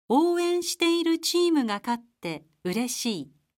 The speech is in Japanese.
応援しているチームが勝って嬉しい。